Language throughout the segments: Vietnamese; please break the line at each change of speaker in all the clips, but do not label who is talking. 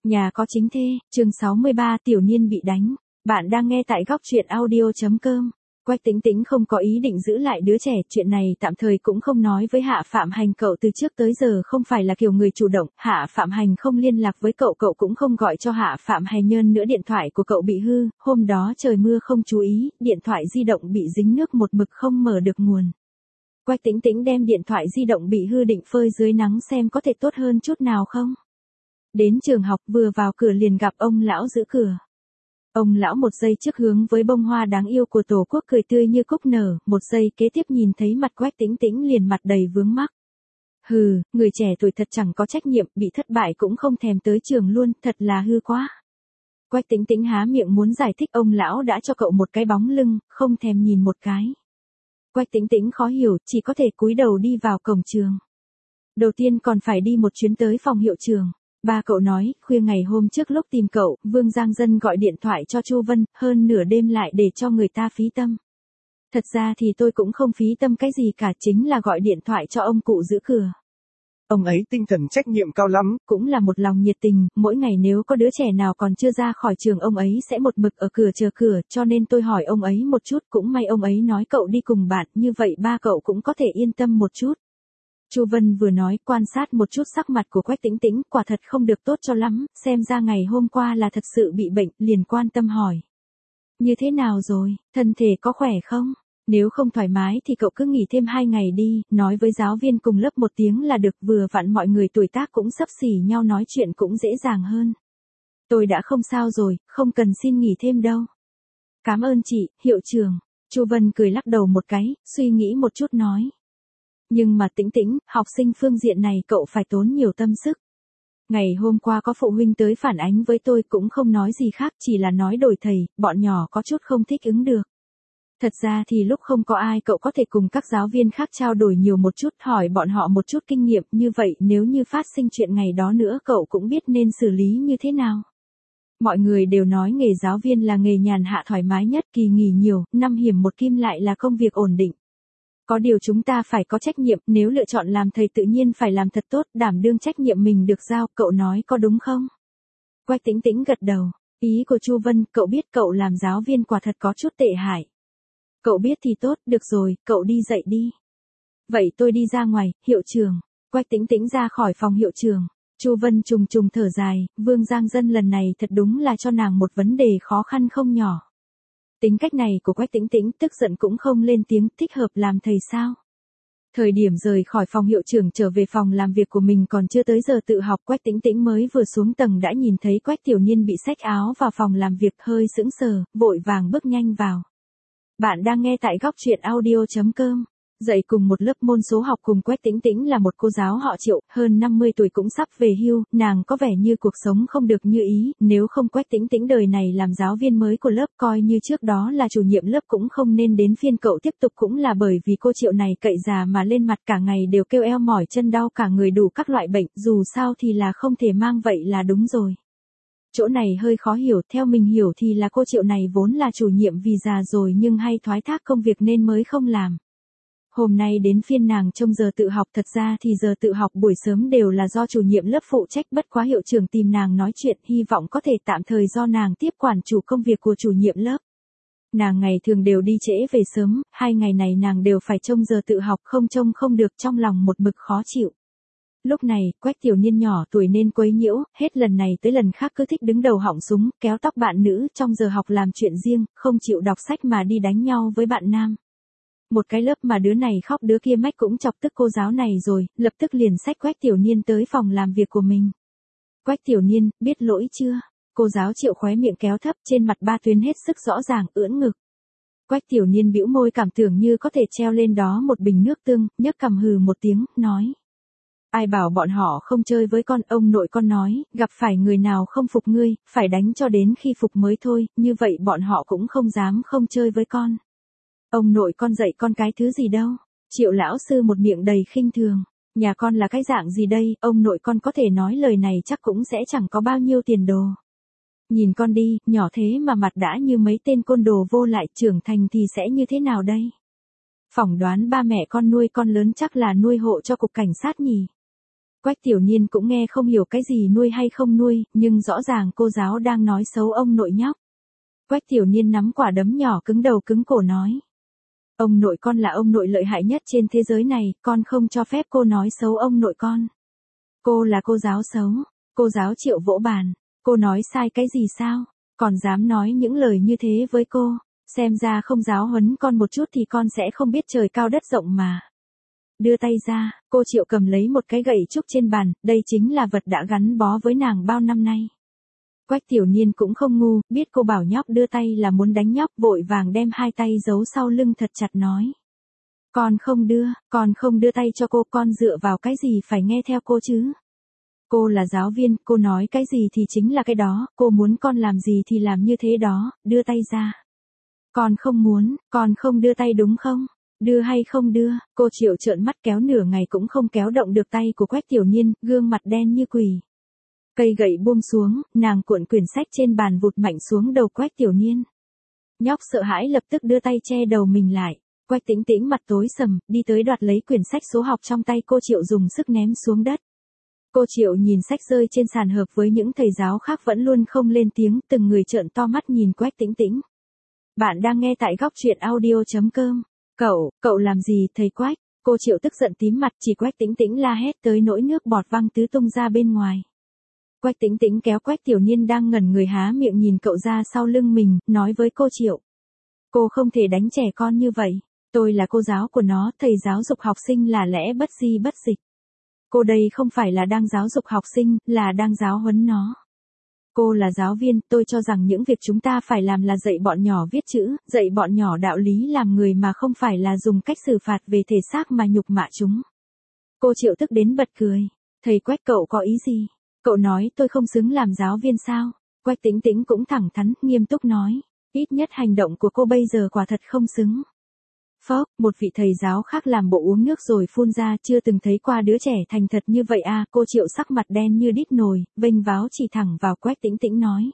Nhà có chính thê, chương 63 Tiểu Niên bị đánh. Bạn đang nghe tại góc truyện audio.com. Quách Tĩnh Tĩnh không có ý định giữ lại đứa trẻ, chuyện này tạm thời cũng không nói với Hạ Phạm Hành. Cậu từ trước tới giờ không phải là kiểu người chủ động, Hạ Phạm Hành không liên lạc với cậu, cậu cũng không gọi cho Hạ Phạm Hành. Nhân nữa điện thoại của cậu bị hư, hôm đó trời mưa không chú ý, điện thoại di động bị dính nước một mực không mở được nguồn. Quách Tĩnh Tĩnh đem điện thoại di động bị hư định phơi dưới nắng xem có thể tốt hơn chút nào không. Đến trường học vừa vào cửa liền gặp ông lão giữ cửa. Ông lão một giây trước hướng với bông hoa đáng yêu của Tổ quốc cười tươi như cúc nở, một giây kế tiếp nhìn thấy mặt Quách Tĩnh Tĩnh liền mặt đầy vướng mắc. Hừ, người trẻ tuổi thật chẳng có trách nhiệm, bị thất bại cũng không thèm tới trường luôn, thật là hư quá. Quách Tĩnh Tĩnh há miệng muốn giải thích, ông lão đã cho cậu một cái bóng lưng, không thèm nhìn một cái. Quách Tĩnh Tĩnh khó hiểu, chỉ có thể cúi đầu đi vào cổng trường. Đầu tiên còn phải đi một chuyến tới phòng hiệu trưởng. Ba cậu nói, khuya ngày hôm trước lúc tìm cậu, Vương Giang Dân gọi điện thoại cho Chu Vân, hơn nửa đêm lại để cho người ta phí tâm. Thật ra thì tôi cũng không phí tâm cái gì cả, chính là gọi điện thoại cho ông cụ giữ cửa.
Ông ấy tinh thần trách nhiệm cao lắm.
Cũng là một lòng nhiệt tình, mỗi ngày nếu có đứa trẻ nào còn chưa ra khỏi trường ông ấy sẽ một mực ở cửa chờ cửa, cho nên tôi hỏi ông ấy một chút, cũng may ông ấy nói cậu đi cùng bạn, như vậy ba cậu cũng có thể yên tâm một chút. Chu Vân vừa nói, quan sát một chút sắc mặt của Quách Tĩnh Tĩnh, quả thật không được tốt cho lắm, xem ra ngày hôm qua là thật sự bị bệnh, liền quan tâm hỏi. Như thế nào rồi, thân thể có khỏe không? Nếu không thoải mái thì cậu cứ nghỉ thêm 2 ngày đi, nói với giáo viên cùng lớp một tiếng là được, vừa vặn mọi người tuổi tác cũng xấp xỉ nhau nói chuyện cũng dễ dàng hơn. Tôi đã không sao rồi, không cần xin nghỉ thêm đâu. Cảm ơn chị, hiệu trưởng. Chu Vân cười lắc đầu một cái, suy nghĩ một chút nói. Nhưng mà Tĩnh Tĩnh, học sinh phương diện này cậu phải tốn nhiều tâm sức. Ngày hôm qua có phụ huynh tới phản ánh với tôi cũng không nói gì khác, chỉ là nói đổi thầy, bọn nhỏ có chút không thích ứng được. Thật ra thì lúc không có ai cậu có thể cùng các giáo viên khác trao đổi nhiều một chút, hỏi bọn họ một chút kinh nghiệm, như vậy nếu như phát sinh chuyện ngày đó nữa cậu cũng biết nên xử lý như thế nào. Mọi người đều nói nghề giáo viên là nghề nhàn hạ thoải mái nhất, kỳ nghỉ nhiều, 5 hiểm 1 kim lại là công việc ổn định. Có điều chúng ta phải có trách nhiệm, nếu lựa chọn làm thầy tự nhiên phải làm thật tốt, đảm đương trách nhiệm mình được giao, cậu nói có đúng không? Quách Tĩnh Tĩnh gật đầu, ý của Chu Vân, cậu biết cậu làm giáo viên quả thật có chút tệ hại. Cậu biết thì tốt, được rồi, cậu đi dạy đi. Vậy tôi đi ra ngoài, hiệu trưởng. Quách Tĩnh Tĩnh ra khỏi phòng hiệu trưởng. Chu Vân trùng trùng thở dài, Vương Giang Dân lần này thật đúng là cho nàng một vấn đề khó khăn không nhỏ. Tính cách này của Quách Tĩnh Tĩnh, tức giận cũng không lên tiếng, thích hợp làm thầy sao? Thời điểm rời khỏi phòng hiệu trưởng trở về phòng làm việc của mình còn chưa tới giờ tự học, Quách Tĩnh Tĩnh mới vừa xuống tầng đã nhìn thấy Quách Tiểu Niên bị xách áo vào phòng làm việc, hơi sững sờ, vội vàng bước nhanh vào. Bạn đang nghe tại góc truyện audio.com. Dạy cùng một lớp môn số học cùng Quách Tĩnh Tĩnh là một cô giáo họ Triệu, hơn 50 tuổi cũng sắp về hưu, nàng có vẻ như cuộc sống không được như ý, nếu không Quách Tĩnh Tĩnh đời này làm giáo viên mới của lớp, coi như trước đó là chủ nhiệm lớp cũng không nên đến phiên cậu tiếp tục, cũng là bởi vì cô Triệu này cậy già mà lên mặt, cả ngày đều kêu eo mỏi chân đau, cả người đủ các loại bệnh, dù sao thì là không thể mang vậy là đúng rồi. Chỗ này hơi khó hiểu, theo mình hiểu thì là cô Triệu này vốn là chủ nhiệm vì già rồi nhưng hay thoái thác công việc nên mới không làm. Hôm nay đến phiên nàng trông giờ tự học, thật ra thì giờ tự học buổi sớm đều là do chủ nhiệm lớp phụ trách, bất quá hiệu trưởng tìm nàng nói chuyện, hy vọng có thể tạm thời do nàng tiếp quản chủ công việc của chủ nhiệm lớp. Nàng ngày thường đều đi trễ về sớm, 2 ngày này nàng đều phải trông giờ tự học, không trông không được, trong lòng một mực khó chịu. Lúc này, Quách Tiểu Niên nhỏ tuổi nên quấy nhiễu, hết lần này tới lần khác cứ thích đứng đầu họng súng, kéo tóc bạn nữ, trong giờ học làm chuyện riêng, không chịu đọc sách mà đi đánh nhau với bạn nam. Một cái lớp mà đứa này khóc đứa kia mách cũng chọc tức cô giáo này rồi, lập tức liền xách Quách Tiểu Niên tới phòng làm việc của mình. Quách Tiểu Niên, biết lỗi chưa? Cô giáo Triệu khóe miệng kéo thấp, trên mặt 3 tuyến hết sức rõ ràng, ưỡn ngực. Quách Tiểu Niên bĩu môi, cảm tưởng như có thể treo lên đó một bình nước tương, nhấc cằm hừ một tiếng, nói. Ai bảo bọn họ không chơi với con, ông nội con nói, gặp phải người nào không phục ngươi, phải đánh cho đến khi phục mới thôi, như vậy bọn họ cũng không dám không chơi với con. Ông nội con dạy con cái thứ gì đâu? Triệu lão sư một miệng đầy khinh thường. Nhà con là cái dạng gì đây? Ông nội con có thể nói lời này chắc cũng sẽ chẳng có bao nhiêu tiền đồ. Nhìn con đi, nhỏ thế mà mặt đã như mấy tên côn đồ vô lại, trưởng thành thì sẽ như thế nào đây? Phỏng đoán ba mẹ con nuôi con lớn chắc là nuôi hộ cho cục cảnh sát nhỉ? Quách Tiểu Niên cũng nghe không hiểu cái gì nuôi hay không nuôi, nhưng rõ ràng cô giáo đang nói xấu ông nội nhóc. Quách Tiểu Niên nắm quả đấm nhỏ cứng đầu cứng cổ nói. Ông nội con là ông nội lợi hại nhất trên thế giới này, con không cho phép cô nói xấu ông nội con. Cô là cô giáo xấu. Cô giáo Triệu vỗ bàn. Cô nói sai cái gì sao? Còn dám nói những lời như thế với cô. Xem ra không giáo huấn con một chút thì con sẽ không biết trời cao đất rộng mà. Đưa tay ra, cô Triệu cầm lấy một cái gậy trúc trên bàn, đây chính là vật đã gắn bó với nàng bao năm nay. Quách Tiểu Niên cũng không ngu, biết cô bảo nhóc đưa tay là muốn đánh nhóc, vội vàng đem hai tay giấu sau lưng thật chặt nói. Con không đưa tay cho cô, con dựa vào cái gì phải nghe theo cô chứ? Cô là giáo viên, cô nói cái gì thì chính là cái đó, cô muốn con làm gì thì làm như thế đó, đưa tay ra. Con không muốn, con không đưa tay đúng không? Đưa hay không đưa? Cô Triệu trợn mắt kéo nửa ngày cũng không kéo động được tay của Quách Tiểu Niên, gương mặt đen như quỷ. Cây gậy buông xuống, nàng cuộn quyển sách trên bàn vụt mạnh xuống đầu Quách Tiểu Niên. Nhóc sợ hãi lập tức đưa tay che đầu mình lại. Quách Tĩnh Tĩnh mặt tối sầm, đi tới đoạt lấy quyển sách số học trong tay cô Triệu dùng sức ném xuống đất. Cô Triệu nhìn sách rơi trên sàn hợp với những thầy giáo khác vẫn luôn không lên tiếng, từng người trợn to mắt nhìn Quách Tĩnh Tĩnh. Bạn đang nghe tại góc truyện audio.com. Cậu làm gì thầy Quách? Cô Triệu tức giận tím mặt, chỉ Quách Tĩnh Tĩnh la hét tới nỗi nước bọt văng tứ tung ra bên ngoài. Quách Tĩnh Tĩnh kéo Quách Tiểu Niên đang ngẩn người há miệng nhìn cậu ra sau lưng mình, nói với cô Triệu. Cô không thể đánh trẻ con như vậy. Tôi là cô giáo của nó, thầy giáo dục học sinh là lẽ bất di bất dịch. Cô đây không phải là đang giáo dục học sinh, là đang giáo huấn nó. Cô là giáo viên, tôi cho rằng những việc chúng ta phải làm là dạy bọn nhỏ viết chữ, dạy bọn nhỏ đạo lý làm người mà không phải là dùng cách xử phạt về thể xác mà nhục mạ chúng. Cô Triệu tức đến bật cười. Thầy Quách, cậu có ý gì? Cậu nói tôi không xứng làm giáo viên sao? Quách Tĩnh Tĩnh cũng thẳng thắn, nghiêm túc nói. Ít nhất hành động của cô bây giờ quả thật không xứng. Phốc, một vị thầy giáo khác làm bộ uống nước rồi phun ra, chưa từng thấy qua đứa trẻ thành thật như vậy à. Cô Triệu sắc mặt đen như đít nồi, vênh váo chỉ thẳng vào Quách Tĩnh Tĩnh nói.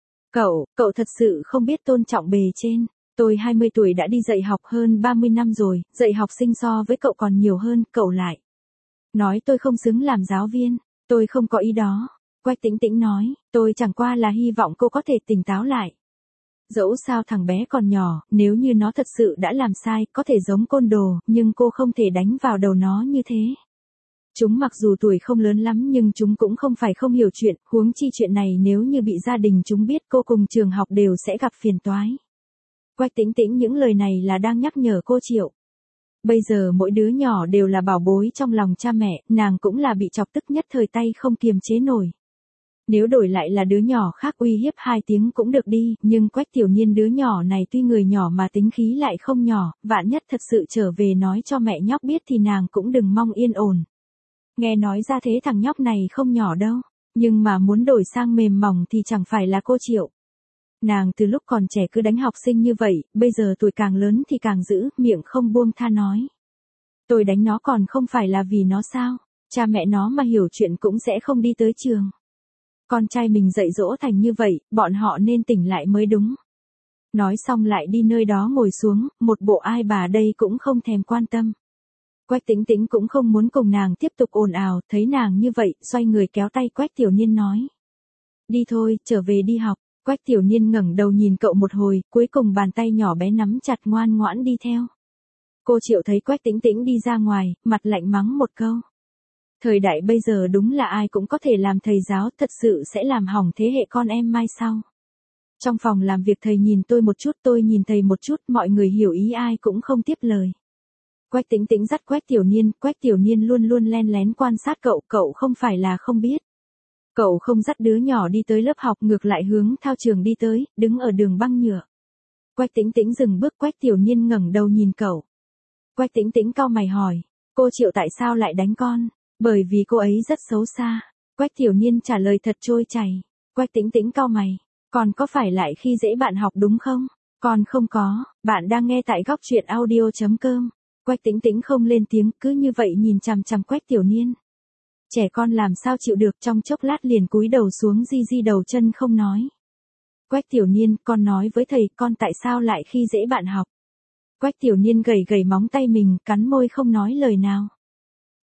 Cậu thật sự không biết tôn trọng bề trên. Tôi 20 tuổi đã đi dạy học hơn 30 năm rồi, dạy học sinh so với cậu còn nhiều hơn, cậu lại. Nói tôi không xứng làm giáo viên, tôi không có ý đó. Quách Tĩnh Tĩnh nói, tôi chẳng qua là hy vọng cô có thể tỉnh táo lại. Dẫu sao thằng bé còn nhỏ, nếu như nó thật sự đã làm sai, có thể giống côn đồ, nhưng cô không thể đánh vào đầu nó như thế. Chúng mặc dù tuổi không lớn lắm nhưng chúng cũng không phải không hiểu chuyện, huống chi chuyện này nếu như bị gia đình chúng biết cô cùng trường học đều sẽ gặp phiền toái. Quách Tĩnh Tĩnh những lời này là đang nhắc nhở cô Triệu. Bây giờ mỗi đứa nhỏ đều là bảo bối trong lòng cha mẹ, nàng cũng là bị chọc tức nhất thời tay không kiềm chế nổi. Nếu đổi lại là đứa nhỏ khác uy hiếp 2 tiếng cũng được đi, nhưng Quách Tiểu Niên đứa nhỏ này tuy người nhỏ mà tính khí lại không nhỏ, vạn nhất thật sự trở về nói cho mẹ nhóc biết thì nàng cũng đừng mong yên ổn. Nghe nói ra thế thằng nhóc này không nhỏ đâu, nhưng mà muốn đổi sang mềm mỏng thì chẳng phải là cô Triệu. Nàng từ lúc còn trẻ cứ đánh học sinh như vậy, bây giờ tuổi càng lớn thì càng giữ, miệng không buông tha nói. Tôi đánh nó còn không phải là vì nó sao, cha mẹ nó mà hiểu chuyện cũng sẽ không đi tới trường. Con trai mình dạy dỗ thành như vậy, bọn họ nên tỉnh lại mới đúng. Nói xong lại đi nơi đó ngồi xuống, một bộ ai bà đây cũng không thèm quan tâm. Quách Tĩnh Tĩnh cũng không muốn cùng nàng tiếp tục ồn ào, thấy nàng như vậy, xoay người kéo tay Quách Tiểu Niên nói. Đi thôi, trở về đi học. Quách Tiểu Niên ngẩng đầu nhìn cậu một hồi, cuối cùng bàn tay nhỏ bé nắm chặt ngoan ngoãn đi theo. Cô Triệu thấy Quách Tĩnh Tĩnh đi ra ngoài, mặt lạnh mắng một câu. Thời đại bây giờ đúng là ai cũng có thể làm thầy giáo, thật sự sẽ làm hỏng thế hệ con em mai sau. Trong phòng làm việc thầy nhìn tôi một chút, tôi nhìn thầy một chút, mọi người hiểu ý ai cũng không tiếp lời. Quách Tĩnh Tĩnh dắt Quách Tiểu Niên luôn luôn len lén quan sát cậu không phải là không biết. Cậu không dắt đứa nhỏ đi tới lớp học, ngược lại hướng thao trường đi tới, đứng ở đường băng nhựa. Quách Tĩnh Tĩnh dừng bước, Quách Tiểu Niên ngẩng đầu nhìn cậu. Quách Tĩnh Tĩnh cau mày hỏi, cô Triệu tại sao lại đánh con? Bởi vì cô ấy rất xấu xa. Quách Tiểu Niên trả lời thật trôi chảy. Quách Tĩnh Tĩnh cau mày, con có phải lại khi dễ bạn học đúng không? Con không có, bạn đang nghe tại góc truyện audio.com. Quách Tĩnh Tĩnh không lên tiếng, cứ như vậy nhìn chằm chằm Quách Tiểu Niên. Trẻ con làm sao chịu được, trong chốc lát liền cúi đầu xuống di đầu chân không nói. Quách Tiểu Niên, con nói với thầy, con tại sao lại khi dễ bạn học? Quách Tiểu Niên gầy móng tay mình, cắn môi không nói lời nào.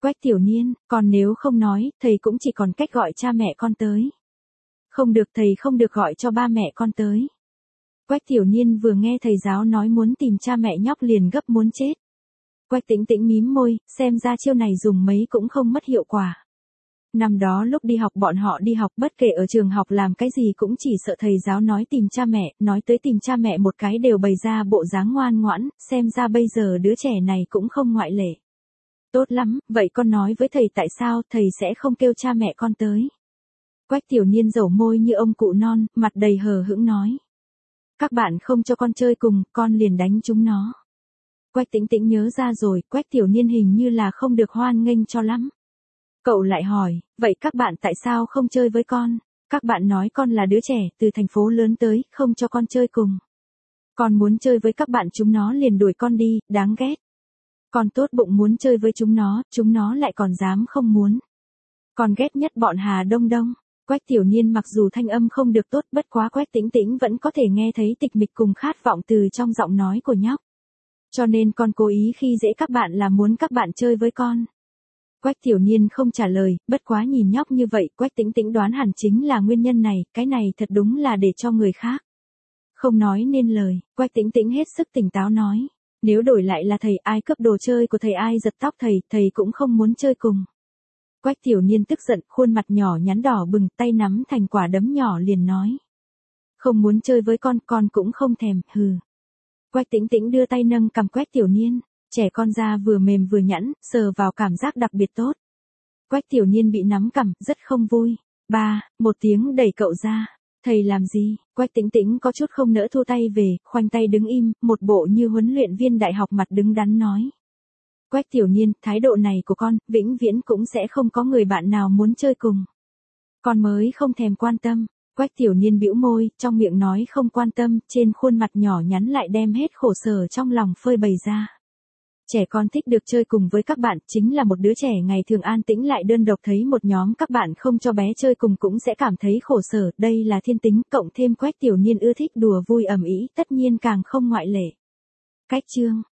Quách Tiểu Niên, còn nếu không nói, thầy cũng chỉ còn cách gọi cha mẹ con tới. Không được, thầy không được gọi cho ba mẹ con tới. Quách Tiểu Niên vừa nghe thầy giáo nói muốn tìm cha mẹ nhóc liền gấp muốn chết. Quách Tĩnh Tĩnh mím môi, xem ra chiêu này dùng mấy cũng không mất hiệu quả. Năm đó lúc đi học bọn họ đi học bất kể ở trường học làm cái gì cũng chỉ sợ thầy giáo nói tìm cha mẹ, nói tới tìm cha mẹ một cái đều bày ra bộ dáng ngoan ngoãn, xem ra bây giờ đứa trẻ này cũng không ngoại lệ. Tốt lắm, vậy con nói với thầy tại sao thầy sẽ không kêu cha mẹ con tới. Quách Tiểu Niên dẩu môi như ông cụ non, mặt đầy hờ hững nói. Các bạn không cho con chơi cùng, con liền đánh chúng nó. Quách Tĩnh Tĩnh nhớ ra rồi, Quách Tiểu Niên hình như là không được hoan nghênh cho lắm. Cậu lại hỏi, vậy các bạn tại sao không chơi với con? Các bạn nói con là đứa trẻ, từ thành phố lớn tới, không cho con chơi cùng. Con muốn chơi với các bạn chúng nó liền đuổi con đi, đáng ghét. Con tốt bụng muốn chơi với chúng nó lại còn dám không muốn. Con ghét nhất bọn Hà Đông Đông. Quách Tiểu Niên mặc dù thanh âm không được tốt bất quá Quách Tĩnh Tĩnh vẫn có thể nghe thấy tịch mịch cùng khát vọng từ trong giọng nói của nhóc. Cho nên con cố ý khi dễ các bạn là muốn các bạn chơi với con. Quách Tiểu Niên không trả lời, bất quá nhìn nhóc như vậy, Quách Tĩnh Tĩnh đoán hẳn chính là nguyên nhân này, cái này thật đúng là để cho người khác. Không nói nên lời, Quách Tĩnh Tĩnh hết sức tỉnh táo nói. Nếu đổi lại là thầy, ai cướp đồ chơi của thầy, ai giật tóc thầy, thầy cũng không muốn chơi cùng. Quách Tiểu Niên tức giận, khuôn mặt nhỏ nhắn đỏ bừng, tay nắm thành quả đấm nhỏ liền nói. Không muốn chơi với con cũng không thèm, hừ. Quách Tĩnh Tĩnh đưa tay nâng cầm Quách Tiểu Niên, trẻ con da vừa mềm vừa nhẵn, sờ vào cảm giác đặc biệt tốt. Quách Tiểu Niên bị nắm cầm, rất không vui. Ba, một tiếng đẩy cậu ra. Thầy làm gì? Quách Tĩnh Tĩnh có chút không nỡ thua tay về, khoanh tay đứng im, một bộ như huấn luyện viên đại học mặt đứng đắn nói. Quách Tiểu Niên, thái độ này của con, vĩnh viễn cũng sẽ không có người bạn nào muốn chơi cùng. Con mới không thèm quan tâm. Quách Tiểu Niên bĩu môi, trong miệng nói không quan tâm, trên khuôn mặt nhỏ nhắn lại đem hết khổ sở trong lòng phơi bày ra. Trẻ con thích được chơi cùng với các bạn, chính là một đứa trẻ ngày thường an tĩnh lại đơn độc thấy một nhóm các bạn không cho bé chơi cùng cũng sẽ cảm thấy khổ sở, đây là thiên tính, cộng thêm Quách Tiểu Niên ưa thích đùa vui ầm ĩ, tất nhiên càng không ngoại lệ. Cách chương